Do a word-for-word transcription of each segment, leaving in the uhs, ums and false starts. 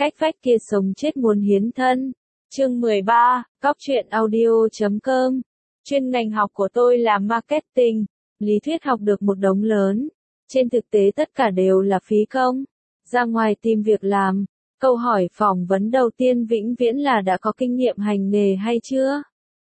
Cách vách kia sống chết muốn hiến thân. Chương mười ba, Cóc truyện audio chấm com. Chuyên ngành học của tôi là marketing, lý thuyết học được một đống lớn. Trên thực tế tất cả đều là phí công. Ra ngoài tìm việc làm, câu hỏi phỏng vấn đầu tiên vĩnh viễn là đã có kinh nghiệm hành nghề hay chưa?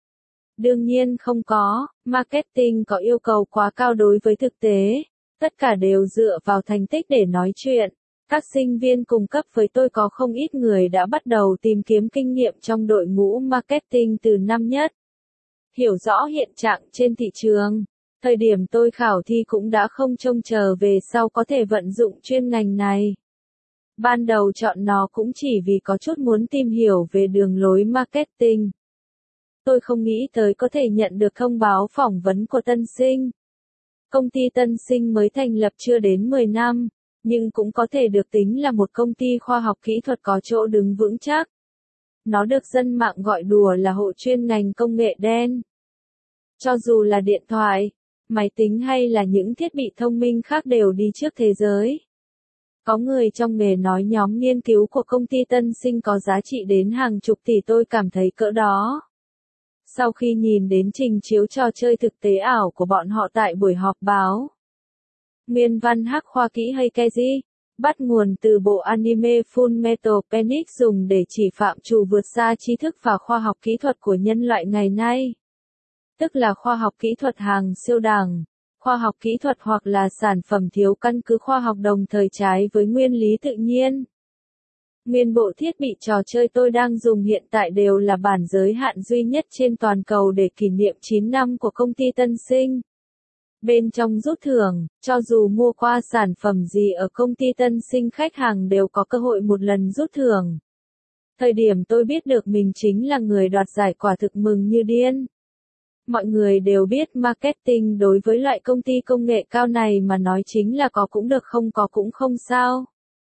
Đương nhiên không có, marketing có yêu cầu quá cao đối với thực tế. Tất cả đều dựa vào thành tích để nói chuyện. Các sinh viên cùng cấp với tôi có không ít người đã bắt đầu tìm kiếm kinh nghiệm trong đội ngũ marketing từ năm nhất. Hiểu rõ hiện trạng trên thị trường, thời điểm tôi khảo thi cũng đã không trông chờ về sau có thể vận dụng chuyên ngành này. Ban đầu chọn nó cũng chỉ vì có chút muốn tìm hiểu về đường lối marketing. Tôi không nghĩ tới có thể nhận được thông báo phỏng vấn của Tân Sinh. Công ty Tân Sinh mới thành lập chưa đến mười năm, nhưng cũng có thể được tính là một công ty khoa học kỹ thuật có chỗ đứng vững chắc. Nó được dân mạng gọi đùa là hộ chuyên ngành công nghệ đen. Cho dù là điện thoại, máy tính hay là những thiết bị thông minh khác đều đi trước thế giới. Có người trong nghề nói nhóm nghiên cứu của công ty Tân Sinh có giá trị đến hàng chục tỷ, tôi cảm thấy cỡ đó. Sau khi nhìn đến trình chiếu trò chơi thực tế ảo của bọn họ tại buổi họp báo, nguyên văn hắc khoa kỹ hay cái gì? Bắt nguồn từ bộ anime Full Metal Panic dùng để chỉ phạm trù vượt xa tri thức và khoa học kỹ thuật của nhân loại ngày nay. Tức là khoa học kỹ thuật hàng siêu đẳng, khoa học kỹ thuật hoặc là sản phẩm thiếu căn cứ khoa học đồng thời trái với nguyên lý tự nhiên. Nguyên bộ thiết bị trò chơi tôi đang dùng hiện tại đều là bản giới hạn duy nhất trên toàn cầu để kỷ niệm chín năm của công ty Tân Sinh. Bên trong rút thưởng, cho dù mua qua sản phẩm gì ở công ty Tân Sinh khách hàng đều có cơ hội một lần rút thưởng. Thời điểm tôi biết được mình chính là người đoạt giải quả thực mừng như điên. Mọi người đều biết marketing đối với loại công ty công nghệ cao này mà nói chính là có cũng được không có cũng không sao.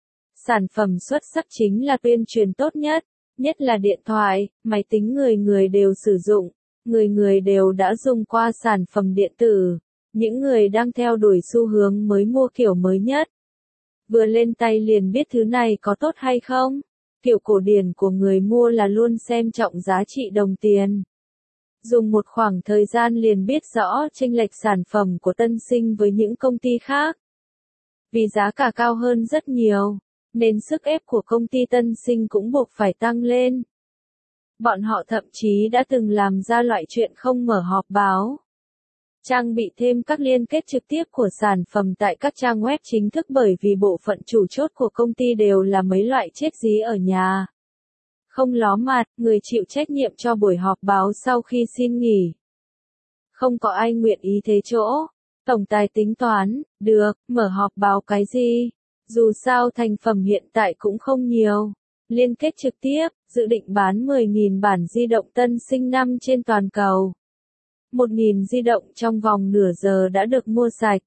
Sản phẩm xuất sắc chính là tuyên truyền tốt nhất, nhất là điện thoại, máy tính người người đều sử dụng, người người đều đã dùng qua sản phẩm điện tử. Những người đang theo đuổi xu hướng mới mua kiểu mới nhất. Vừa lên tay liền biết thứ này có tốt hay không. Kiểu cổ điển của người mua là luôn xem trọng giá trị đồng tiền. Dùng một khoảng thời gian liền biết rõ chênh lệch sản phẩm của Tân Sinh với những công ty khác. Vì giá cả cao hơn rất nhiều, nên sức ép của công ty Tân Sinh cũng buộc phải tăng lên. Bọn họ thậm chí đã từng làm ra loại chuyện không mở họp báo. Trang bị thêm các liên kết trực tiếp của sản phẩm tại các trang web chính thức bởi vì bộ phận chủ chốt của công ty đều là mấy loại chết dí ở nhà. Không ló mặt, người chịu trách nhiệm cho buổi họp báo sau khi xin nghỉ. Không có ai nguyện ý thế chỗ. Tổng tài tính toán, được, mở họp báo cái gì? Dù sao thành phẩm hiện tại cũng không nhiều. Liên kết trực tiếp, dự định bán mười nghìn bản di động Tân Sinh năm trên toàn cầu. một nghìn di động trong vòng nửa giờ đã được mua sạch.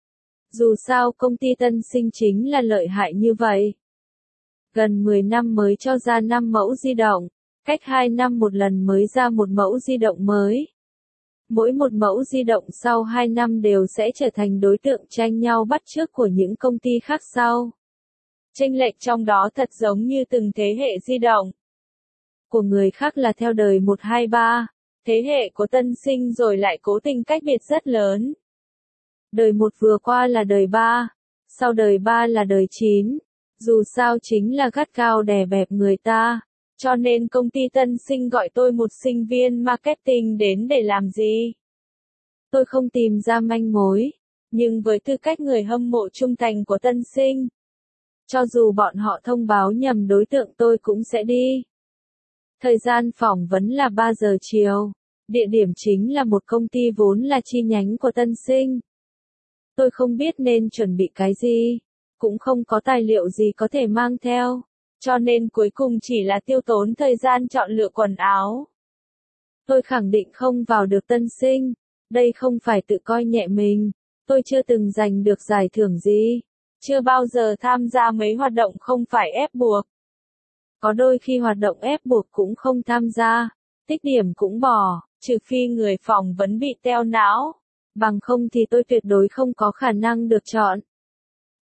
Dù sao công ty Tân Sinh chính là lợi hại như vậy. Gần mười năm mới cho ra năm mẫu di động, cách hai năm một lần mới ra một mẫu di động mới. Mỗi một mẫu di động sau hai năm đều sẽ trở thành đối tượng tranh nhau bắt chước của những công ty khác sau. Chênh lệch trong đó thật giống như từng thế hệ di động. Của người khác là theo đời một hai ba. Thế hệ của Tân Sinh rồi lại cố tình cách biệt rất lớn. Đời một vừa qua là đời ba, sau đời ba là đời chín. Dù sao chính là gắt cao đè bẹp người ta. Cho nên công ty Tân Sinh gọi tôi một sinh viên marketing đến để làm gì? Tôi không tìm ra manh mối. Nhưng với tư cách người hâm mộ trung thành của Tân Sinh, cho dù bọn họ thông báo nhầm đối tượng tôi cũng sẽ đi. Thời gian phỏng vấn là ba giờ chiều. Địa điểm chính là một công ty vốn là chi nhánh của Tân Sinh. Tôi không biết nên chuẩn bị cái gì. Cũng không có tài liệu gì có thể mang theo. Cho nên cuối cùng chỉ là tiêu tốn thời gian chọn lựa quần áo. Tôi khẳng định không vào được Tân Sinh. Đây không phải tự coi nhẹ mình. Tôi chưa từng giành được giải thưởng gì. Chưa bao giờ tham gia mấy hoạt động không phải ép buộc. Có đôi khi hoạt động ép buộc cũng không tham gia, tích điểm cũng bỏ, trừ phi người phỏng vấn bị teo não. Bằng không thì tôi tuyệt đối không có khả năng được chọn.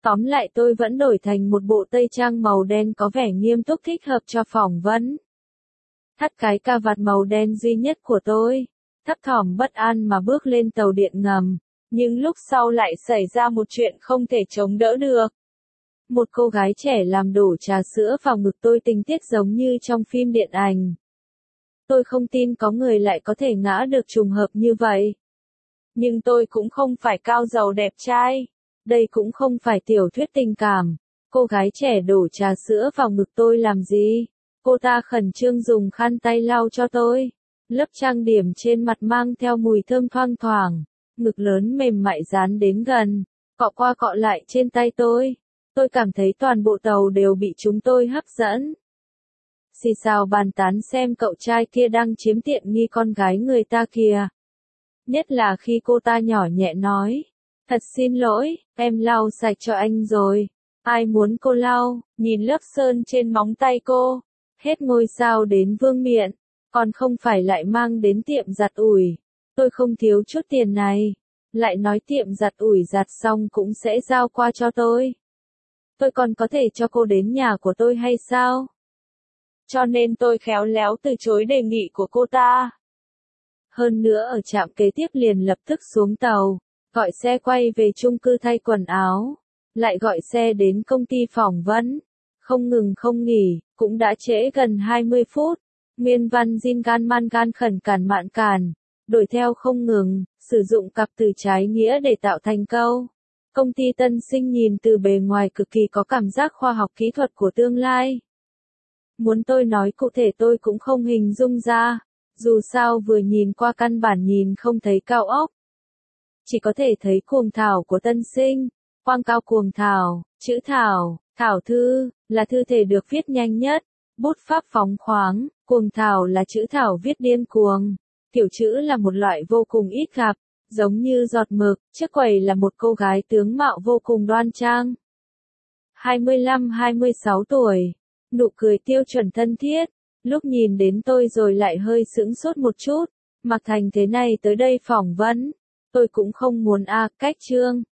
Tóm lại tôi vẫn đổi thành một bộ tây trang màu đen có vẻ nghiêm túc thích hợp cho phỏng vấn. Thắt cái cà vạt màu đen duy nhất của tôi, thấp thỏm bất an mà bước lên tàu điện ngầm, nhưng lúc sau lại xảy ra một chuyện không thể chống đỡ được. Một cô gái trẻ làm đổ trà sữa vào ngực tôi, tình tiết giống như trong phim điện ảnh. Tôi không tin có người lại có thể ngã được trùng hợp như vậy. Nhưng tôi cũng không phải cao giàu đẹp trai. Đây cũng không phải tiểu thuyết tình cảm. Cô gái trẻ đổ trà sữa vào ngực tôi làm gì? Cô ta khẩn trương dùng khăn tay lau cho tôi. Lớp trang điểm trên mặt mang theo mùi thơm thoang thoảng. Ngực lớn mềm mại dán đến gần, cọ qua cọ lại trên tay tôi. Tôi cảm thấy toàn bộ tàu đều bị chúng tôi hấp dẫn. Xì xào bàn tán xem cậu trai kia đang chiếm tiện nghi con gái người ta kìa. Nhất là khi cô ta nhỏ nhẹ nói, thật xin lỗi, em lau sạch cho anh rồi. Ai muốn cô lau? Nhìn lớp sơn trên móng tay cô, hết ngôi sao đến vương miện, còn không phải lại mang đến tiệm giặt ủi. Tôi không thiếu chút tiền này, lại nói tiệm giặt ủi giặt xong cũng sẽ giao qua cho tôi. Tôi còn có thể cho cô đến nhà của tôi hay sao? Cho nên tôi khéo léo từ chối đề nghị của cô ta. Hơn nữa ở trạm kế tiếp liền lập tức xuống tàu, gọi xe quay về chung cư thay quần áo, lại gọi xe đến công ty phỏng vấn, không ngừng không nghỉ, cũng đã trễ gần hai mươi phút. Nguyên văn Jin gan man gan khẩn cản mạn cản, đổi theo không ngừng, sử dụng cặp từ trái nghĩa để tạo thành câu. Công ty tân sinh nhìn từ bề ngoài cực kỳ có cảm giác khoa học kỹ thuật của tương lai. Muốn tôi nói cụ thể tôi cũng không hình dung ra, dù sao vừa nhìn qua căn bản nhìn không thấy cao ốc. Chỉ có thể thấy cuồng thảo của tân sinh, quang cao cuồng thảo, chữ thảo, thảo thư, là thư thể được viết nhanh nhất, bút pháp phóng khoáng, cuồng thảo là chữ thảo viết điên cuồng. Kiểu chữ là một loại vô cùng ít gặp, giống như giọt mực, trước quầy là một cô gái tướng mạo vô cùng đoan trang. hai mươi lăm hai mươi sáu tuổi, nụ cười tiêu chuẩn thân thiết, lúc nhìn đến tôi rồi lại hơi sững sốt một chút, mặc thành thế này tới đây phỏng vấn, tôi cũng không muốn a, cách trương.